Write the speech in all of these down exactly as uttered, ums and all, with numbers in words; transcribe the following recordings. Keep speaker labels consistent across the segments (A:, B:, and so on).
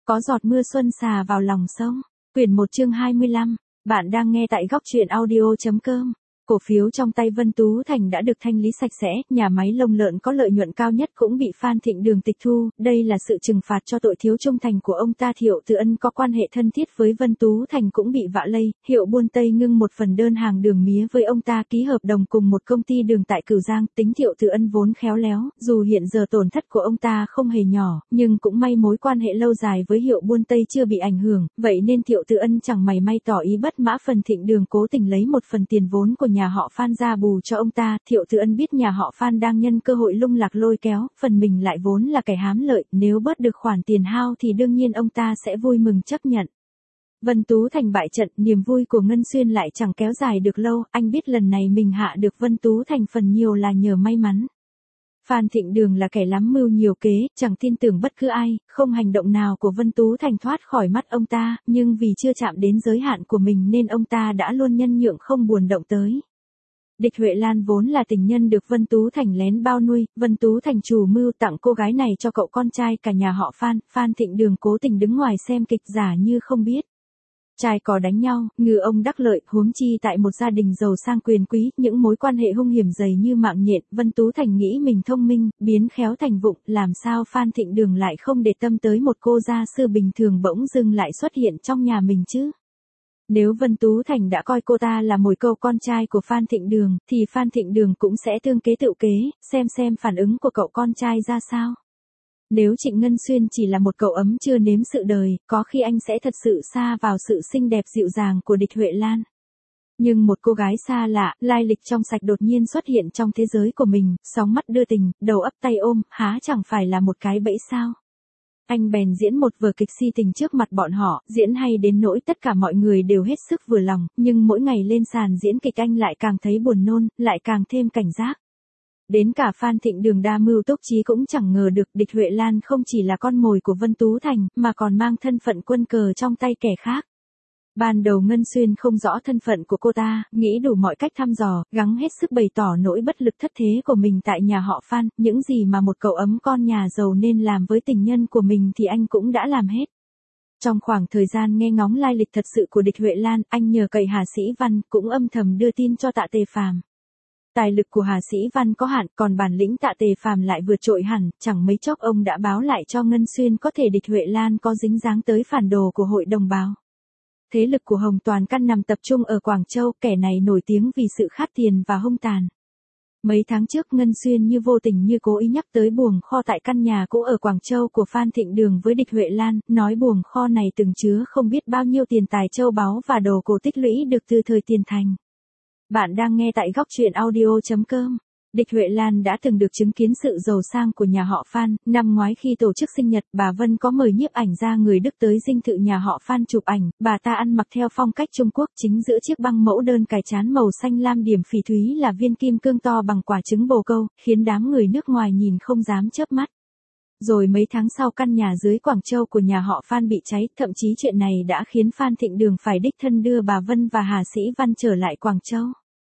A: Có giọt mưa xuân xà vào lòng sông. Quyển một chương hai mươi lăm. Bạn đang nghe tại góc truyện audio.com. Cổ phiếu trong tay Vân Tú Thành đã được thanh lý sạch sẽ, nhà máy lông lợn có lợi nhuận cao nhất cũng bị Phan Thịnh Đường tịch thu, đây là sự trừng phạt cho tội thiếu trung thành của ông ta. Thiệu Từ Ân có quan hệ thân thiết với Vân Tú Thành cũng bị vạ lây, Hiệu Buôn Tây ngưng một phần đơn hàng đường mía với ông ta, ký hợp đồng cùng một công ty đường tại Cửu Giang. Tính Thiệu Từ Ân vốn khéo léo, dù hiện giờ tổn thất của ông ta không hề nhỏ, nhưng cũng may mối quan hệ lâu dài với Hiệu Buôn Tây chưa bị ảnh hưởng, vậy nên Thiệu Từ Ân chẳng mảy may tỏ ý bất mã. Phần Thịnh Đường cố tình lấy một phần tiền vốn của nhà họ Phan ra bù cho ông ta. Thiệu Từ Ân biết nhà họ Phan đang nhân cơ hội lung lạc lôi kéo, phần mình lại vốn là kẻ hám lợi, nếu bớt được khoản tiền hao thì đương nhiên ông ta sẽ vui mừng chấp nhận. Vân Tú Thành bại trận, niềm vui của Ngân Xuyên lại chẳng kéo dài được lâu, anh biết lần này mình hạ được Vân Tú Thành phần nhiều là nhờ may mắn. Phan Thịnh Đường là kẻ lắm mưu nhiều kế, chẳng tin tưởng bất cứ ai, không hành động nào của Vân Tú Thành thoát khỏi mắt ông ta, nhưng vì chưa chạm đến giới hạn của mình nên ông ta đã luôn nhân nhượng không buồn động tới. Địch Huệ Lan vốn là tình nhân được Vân Tú Thành lén bao nuôi, Vân Tú Thành chủ mưu tặng cô gái này cho cậu con trai cả nhà họ Phan, Phan Thịnh Đường cố tình đứng ngoài xem kịch giả như không biết. Trai có đánh nhau, ngư ông đắc lợi, huống chi tại một gia đình giàu sang quyền quý, những mối quan hệ hung hiểm dày như mạng nhện. Vân Tú Thành nghĩ mình thông minh, biến khéo thành vụng, làm sao Phan Thịnh Đường lại không để tâm tới một cô gia sư bình thường bỗng dưng lại xuất hiện trong nhà mình chứ? Nếu Vân Tú Thành đã coi cô ta là mồi câu con trai của Phan Thịnh Đường, thì Phan Thịnh Đường cũng sẽ tương kế tự kế, xem xem phản ứng của cậu con trai ra sao. Nếu Trịnh Ngân Xuyên chỉ là một cậu ấm chưa nếm sự đời, có khi anh sẽ thật sự sa vào sự xinh đẹp dịu dàng của Địch Huệ Lan. Nhưng một cô gái xa lạ, lai lịch trong sạch đột nhiên xuất hiện trong thế giới của mình, sóng mắt đưa tình, đầu ấp tay ôm, há chẳng phải là một cái bẫy sao? Anh bèn diễn một vở kịch si tình trước mặt bọn họ, diễn hay đến nỗi tất cả mọi người đều hết sức vừa lòng, nhưng mỗi ngày lên sàn diễn kịch anh lại càng thấy buồn nôn, lại càng thêm cảnh giác. Đến cả Phan Thịnh Đường đa mưu túc trí cũng chẳng ngờ được Địch Huệ Lan không chỉ là con mồi của Vân Tú Thành, mà còn mang thân phận quân cờ trong tay kẻ khác. Ban đầu Ngân Xuyên không rõ thân phận của cô ta, nghĩ đủ mọi cách thăm dò, gắng hết sức bày tỏ nỗi bất lực thất thế của mình tại nhà họ Phan, những gì mà một cậu ấm con nhà giàu nên làm với tình nhân của mình thì anh cũng đã làm hết. Trong khoảng thời gian nghe ngóng lai lịch thật sự của Địch Huệ Lan, anh nhờ cậy Hà Sĩ Văn, cũng âm thầm đưa tin cho Tạ Tề Phàm. Tài lực của Hà Sĩ Văn có hạn, còn bản lĩnh Tạ Tề Phàm lại vượt trội hẳn, chẳng mấy chốc ông đã báo lại cho Ngân Xuyên có thể Địch Huệ Lan có dính dáng tới phản đồ của hội đồng báo. Thế lực của Hồng Toàn Căn nằm tập trung ở Quảng Châu, kẻ này nổi tiếng vì sự khát tiền và hung tàn. Mấy tháng trước Ngân Xuyên như vô tình như cố ý nhắc tới buồng kho tại căn nhà cũ ở Quảng Châu của Phan Thịnh Đường với Địch Huệ Lan, nói buồng kho này từng chứa không biết bao nhiêu tiền tài châu báu và đồ cổ tích lũy được từ thời tiền thành. Bạn đang nghe tại góc truyện audio.com. Địch Huệ Lan đã từng được chứng kiến sự giàu sang của nhà họ Phan, năm ngoái khi tổ chức sinh nhật, bà Vân có mời nhiếp ảnh gia người Đức tới dinh thự nhà họ Phan chụp ảnh, bà ta ăn mặc theo phong cách Trung Quốc, chính giữa chiếc băng mẫu đơn cài trán màu xanh lam điểm phỉ thúy là viên kim cương to bằng quả trứng bồ câu, khiến đám người nước ngoài nhìn không dám chớp mắt. Rồi mấy tháng sau căn nhà dưới Quảng Châu của nhà họ Phan bị cháy, thậm chí chuyện này đã khiến Phan Thịnh Đường phải đích thân đưa bà Vân và Hà Sĩ Văn trở lại Quảng Châu.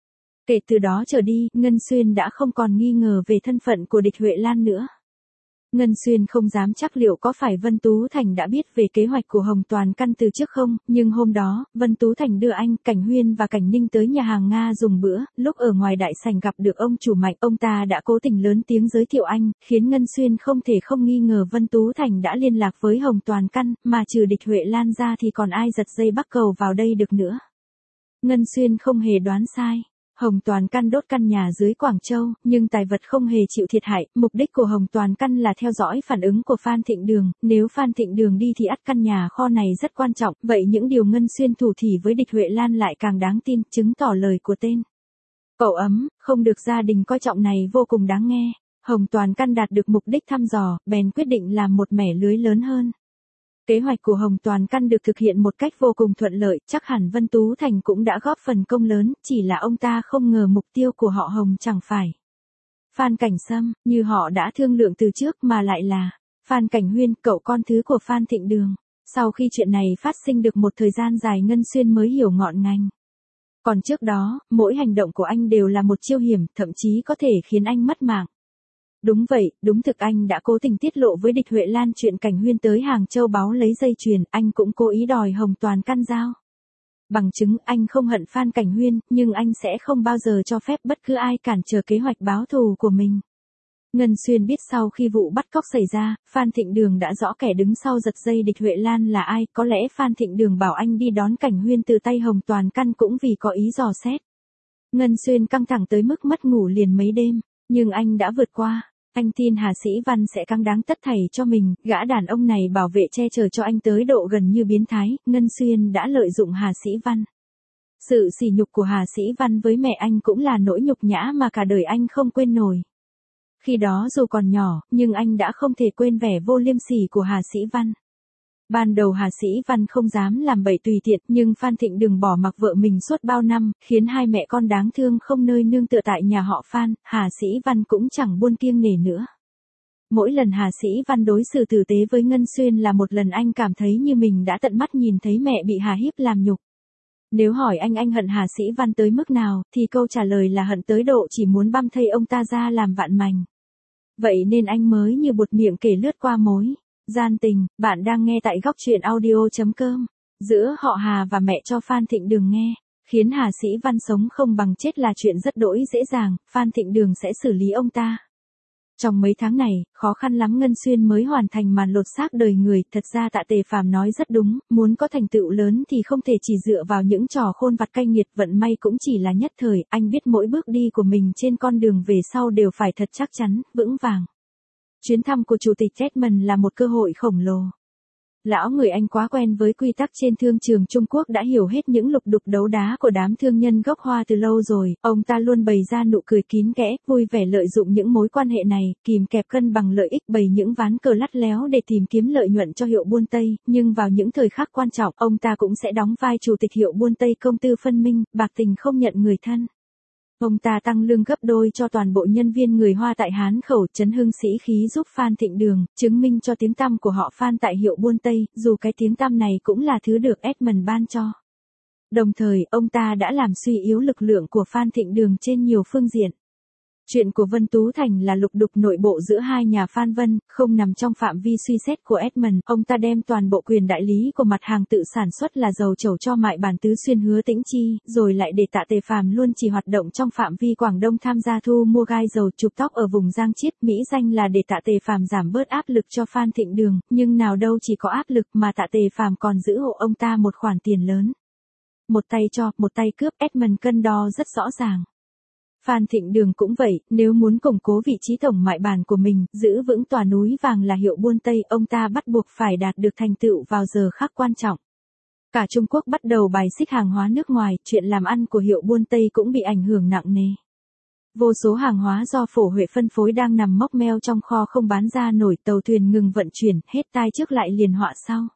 A: Kể từ đó trở đi, Ngân Xuyên đã không còn nghi ngờ về thân phận của Địch Huệ Lan nữa. Ngân Xuyên không dám chắc liệu có phải Vân Tú Thành đã biết về kế hoạch của Hồng Toàn Căn từ trước không, nhưng hôm đó, Vân Tú Thành đưa anh, Cảnh Huyên và Cảnh Ninh tới nhà hàng Nga dùng bữa, lúc ở ngoài đại sảnh gặp được ông chủ Mạnh, ông ta đã cố tình lớn tiếng giới thiệu anh, khiến Ngân Xuyên không thể không nghi ngờ Vân Tú Thành đã liên lạc với Hồng Toàn Căn, mà trừ Địch Huệ Lan ra thì còn ai giật dây bắt cầu vào đây được nữa. Ngân Xuyên không hề đoán sai. Hồng Toàn Căn đốt căn nhà dưới Quảng Châu, nhưng tài vật không hề chịu thiệt hại, mục đích của Hồng Toàn Căn là theo dõi phản ứng của Phan Thịnh Đường, nếu Phan Thịnh Đường đi thì ắt căn nhà kho này rất quan trọng, vậy những điều Ngân Xuyên thủ thỉ với Địch Huệ Lan lại càng đáng tin, chứng tỏ lời của tên cậu ấm, không được gia đình coi trọng này vô cùng đáng nghe. Hồng Toàn Căn đạt được mục đích thăm dò, bèn quyết định làm một mẻ lưới lớn hơn. Kế hoạch của Hồng Toàn Căn được thực hiện một cách vô cùng thuận lợi, chắc hẳn Vân Tú Thành cũng đã góp phần công lớn, chỉ là ông ta không ngờ mục tiêu của họ Hồng chẳng phải Phan Cảnh Sâm, như họ đã thương lượng từ trước, mà lại là Phan Cảnh Huyên, cậu con thứ của Phan Thịnh Đường. Sau khi chuyện này phát sinh được một thời gian dài, Ngân Xuyên mới hiểu ngọn ngành. Còn trước đó, mỗi hành động của anh đều là một chiêu hiểm, thậm chí có thể khiến anh mất mạng. Đúng vậy, đúng thực anh đã cố tình tiết lộ với Địch Huệ Lan chuyện Cảnh Huyên tới Hàng Châu báo lấy dây chuyền, anh cũng cố ý đòi Hồng Toàn căn dao. Bằng chứng anh không hận Phan Cảnh Huyên, nhưng anh sẽ không bao giờ cho phép bất cứ ai cản trở kế hoạch báo thù của mình. Ngân Xuyên biết sau khi vụ bắt cóc xảy ra, Phan Thịnh Đường đã rõ kẻ đứng sau giật dây Địch Huệ Lan là ai, có lẽ Phan Thịnh Đường bảo anh đi đón Cảnh Huyên từ tay Hồng Toàn căn cũng vì có ý dò xét. Ngân Xuyên căng thẳng tới mức mất ngủ liền mấy đêm, nhưng anh đã vượt qua. Anh tin Hà Sĩ Văn sẽ căng đáng tất thảy cho mình, gã đàn ông này bảo vệ che chở cho anh tới độ gần như biến thái, Ngân Xuyên đã lợi dụng Hà Sĩ Văn. Sự sỉ nhục của Hà Sĩ Văn với mẹ anh cũng là nỗi nhục nhã mà cả đời anh không quên nổi. Khi đó dù còn nhỏ, nhưng anh đã không thể quên vẻ vô liêm sỉ của Hà Sĩ Văn. Ban đầu Hà Sĩ Văn không dám làm bậy tùy tiện, nhưng Phan Thịnh Đường bỏ mặc vợ mình suốt bao năm, khiến hai mẹ con đáng thương không nơi nương tựa tại nhà họ Phan, Hà Sĩ Văn cũng chẳng buôn kiêng nể nữa. Mỗi lần Hà Sĩ Văn đối xử tử tế với Ngân Xuyên là một lần anh cảm thấy như mình đã tận mắt nhìn thấy mẹ bị Hà hiếp làm nhục. Nếu hỏi anh anh hận Hà Sĩ Văn tới mức nào, thì câu trả lời là hận tới độ chỉ muốn băm thây ông ta ra làm vạn mảnh. Vậy nên anh mới như buột miệng kể lướt qua mối gian tình. Bạn đang nghe tại góc truyện audio.com. Giữa họ Hà và mẹ cho Phan Thịnh Đường nghe. Khiến Hà Sĩ Văn sống không bằng chết là chuyện rất đỗi dễ dàng, Phan Thịnh Đường sẽ xử lý ông ta. Trong mấy tháng này, khó khăn lắm Ngân Xuyên mới hoàn thành màn lột xác đời người, thật ra Tạ Tề Phàm nói rất đúng, muốn có thành tựu lớn thì không thể chỉ dựa vào những trò khôn vặt cay nghiệt, vận may cũng chỉ là nhất thời, anh biết mỗi bước đi của mình trên con đường về sau đều phải thật chắc chắn, vững vàng. Chuyến thăm của Chủ tịch Edmund là một cơ hội khổng lồ. Lão người Anh quá quen với quy tắc trên thương trường Trung Quốc đã hiểu hết những lục đục đấu đá của đám thương nhân gốc Hoa từ lâu rồi, ông ta luôn bày ra nụ cười kín kẽ, vui vẻ lợi dụng những mối quan hệ này, kìm kẹp cân bằng lợi ích bày những ván cờ lắt léo để tìm kiếm lợi nhuận cho hiệu buôn Tây, nhưng vào những thời khắc quan trọng, ông ta cũng sẽ đóng vai chủ tịch hiệu buôn Tây công tư phân minh, bạc tình không nhận người thân. Ông ta tăng lương gấp đôi cho toàn bộ nhân viên người Hoa tại Hán Khẩu, chấn hưng sĩ khí giúp Phan Thịnh Đường, chứng minh cho tiếng tăm của họ Phan tại hiệu buôn Tây, dù cái tiếng tăm này cũng là thứ được Edmund ban cho. Đồng thời, ông ta đã làm suy yếu lực lượng của Phan Thịnh Đường trên nhiều phương diện. Chuyện của Vân Tú Thành là lục đục nội bộ giữa hai nhà Phan Vân, không nằm trong phạm vi suy xét của Edmund, ông ta đem toàn bộ quyền đại lý của mặt hàng tự sản xuất là dầu trầu cho Mại Bản Tứ Xuyên Hứa Tĩnh Chi, rồi lại để Tạ Tề Phàm luôn chỉ hoạt động trong phạm vi Quảng Đông tham gia thu mua gai dầu chụp tóc ở vùng Giang Chiết, mỹ danh là để Tạ Tề Phàm giảm bớt áp lực cho Phan Thịnh Đường, nhưng nào đâu chỉ có áp lực mà Tạ Tề Phàm còn giữ hộ ông ta một khoản tiền lớn. Một tay cho, một tay cướp, Edmund cân đo rất rõ ràng. Phan Thịnh Đường cũng vậy, nếu muốn củng cố vị trí tổng mại bản của mình, giữ vững tòa núi vàng là hiệu buôn Tây, ông ta bắt buộc phải đạt được thành tựu vào giờ khắc quan trọng. Cả Trung Quốc bắt đầu bài xích hàng hóa nước ngoài, chuyện làm ăn của hiệu buôn Tây cũng bị ảnh hưởng nặng nề. Vô số hàng hóa do Phổ Huệ phân phối đang nằm mốc meo trong kho không bán ra nổi, tàu thuyền ngừng vận chuyển, hết tai trước lại liền họa sau.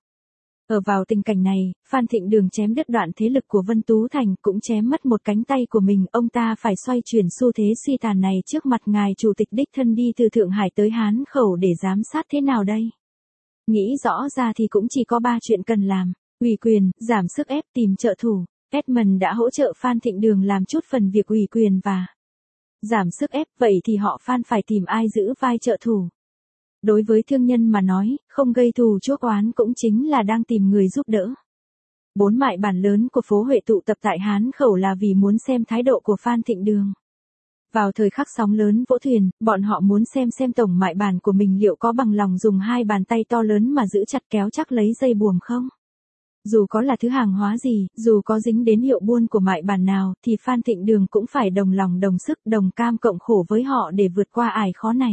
A: Ở vào tình cảnh này, Phan Thịnh Đường chém đứt đoạn thế lực của Vân Tú Thành, cũng chém mất một cánh tay của mình, ông ta phải xoay chuyển xu thế suy tàn này trước mặt ngài chủ tịch đích thân đi từ Thượng Hải tới Hán Khẩu để giám sát thế nào đây? Nghĩ rõ ra thì cũng chỉ có ba chuyện cần làm: ủy quyền, giảm sức ép, tìm trợ thủ. Edmund đã hỗ trợ Phan Thịnh Đường làm chút phần việc ủy quyền và giảm sức ép, vậy thì họ Phan phải tìm ai giữ vai trợ thủ. Đối với thương nhân mà nói, không gây thù chuốc oán cũng chính là đang tìm người giúp đỡ. Bốn mại bản lớn của phố Huệ tụ tập tại Hán Khẩu là vì muốn xem thái độ của Phan Thịnh Đường. Vào thời khắc sóng lớn vỗ thuyền, bọn họ muốn xem xem tổng mại bản của mình liệu có bằng lòng dùng hai bàn tay to lớn mà giữ chặt kéo chắc lấy dây buồm không. Dù có là thứ hàng hóa gì, dù có dính đến hiệu buôn của mại bản nào, thì Phan Thịnh Đường cũng phải đồng lòng đồng sức, đồng cam cộng khổ với họ để vượt qua ải khó này.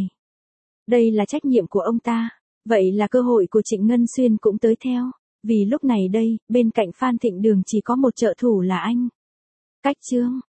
A: Đây là trách nhiệm của ông ta. Vậy là cơ hội của Trịnh Ngân Xuyên cũng tới theo. Vì lúc này đây, bên cạnh Phan Thịnh Đường chỉ có một trợ thủ là anh. Cách chương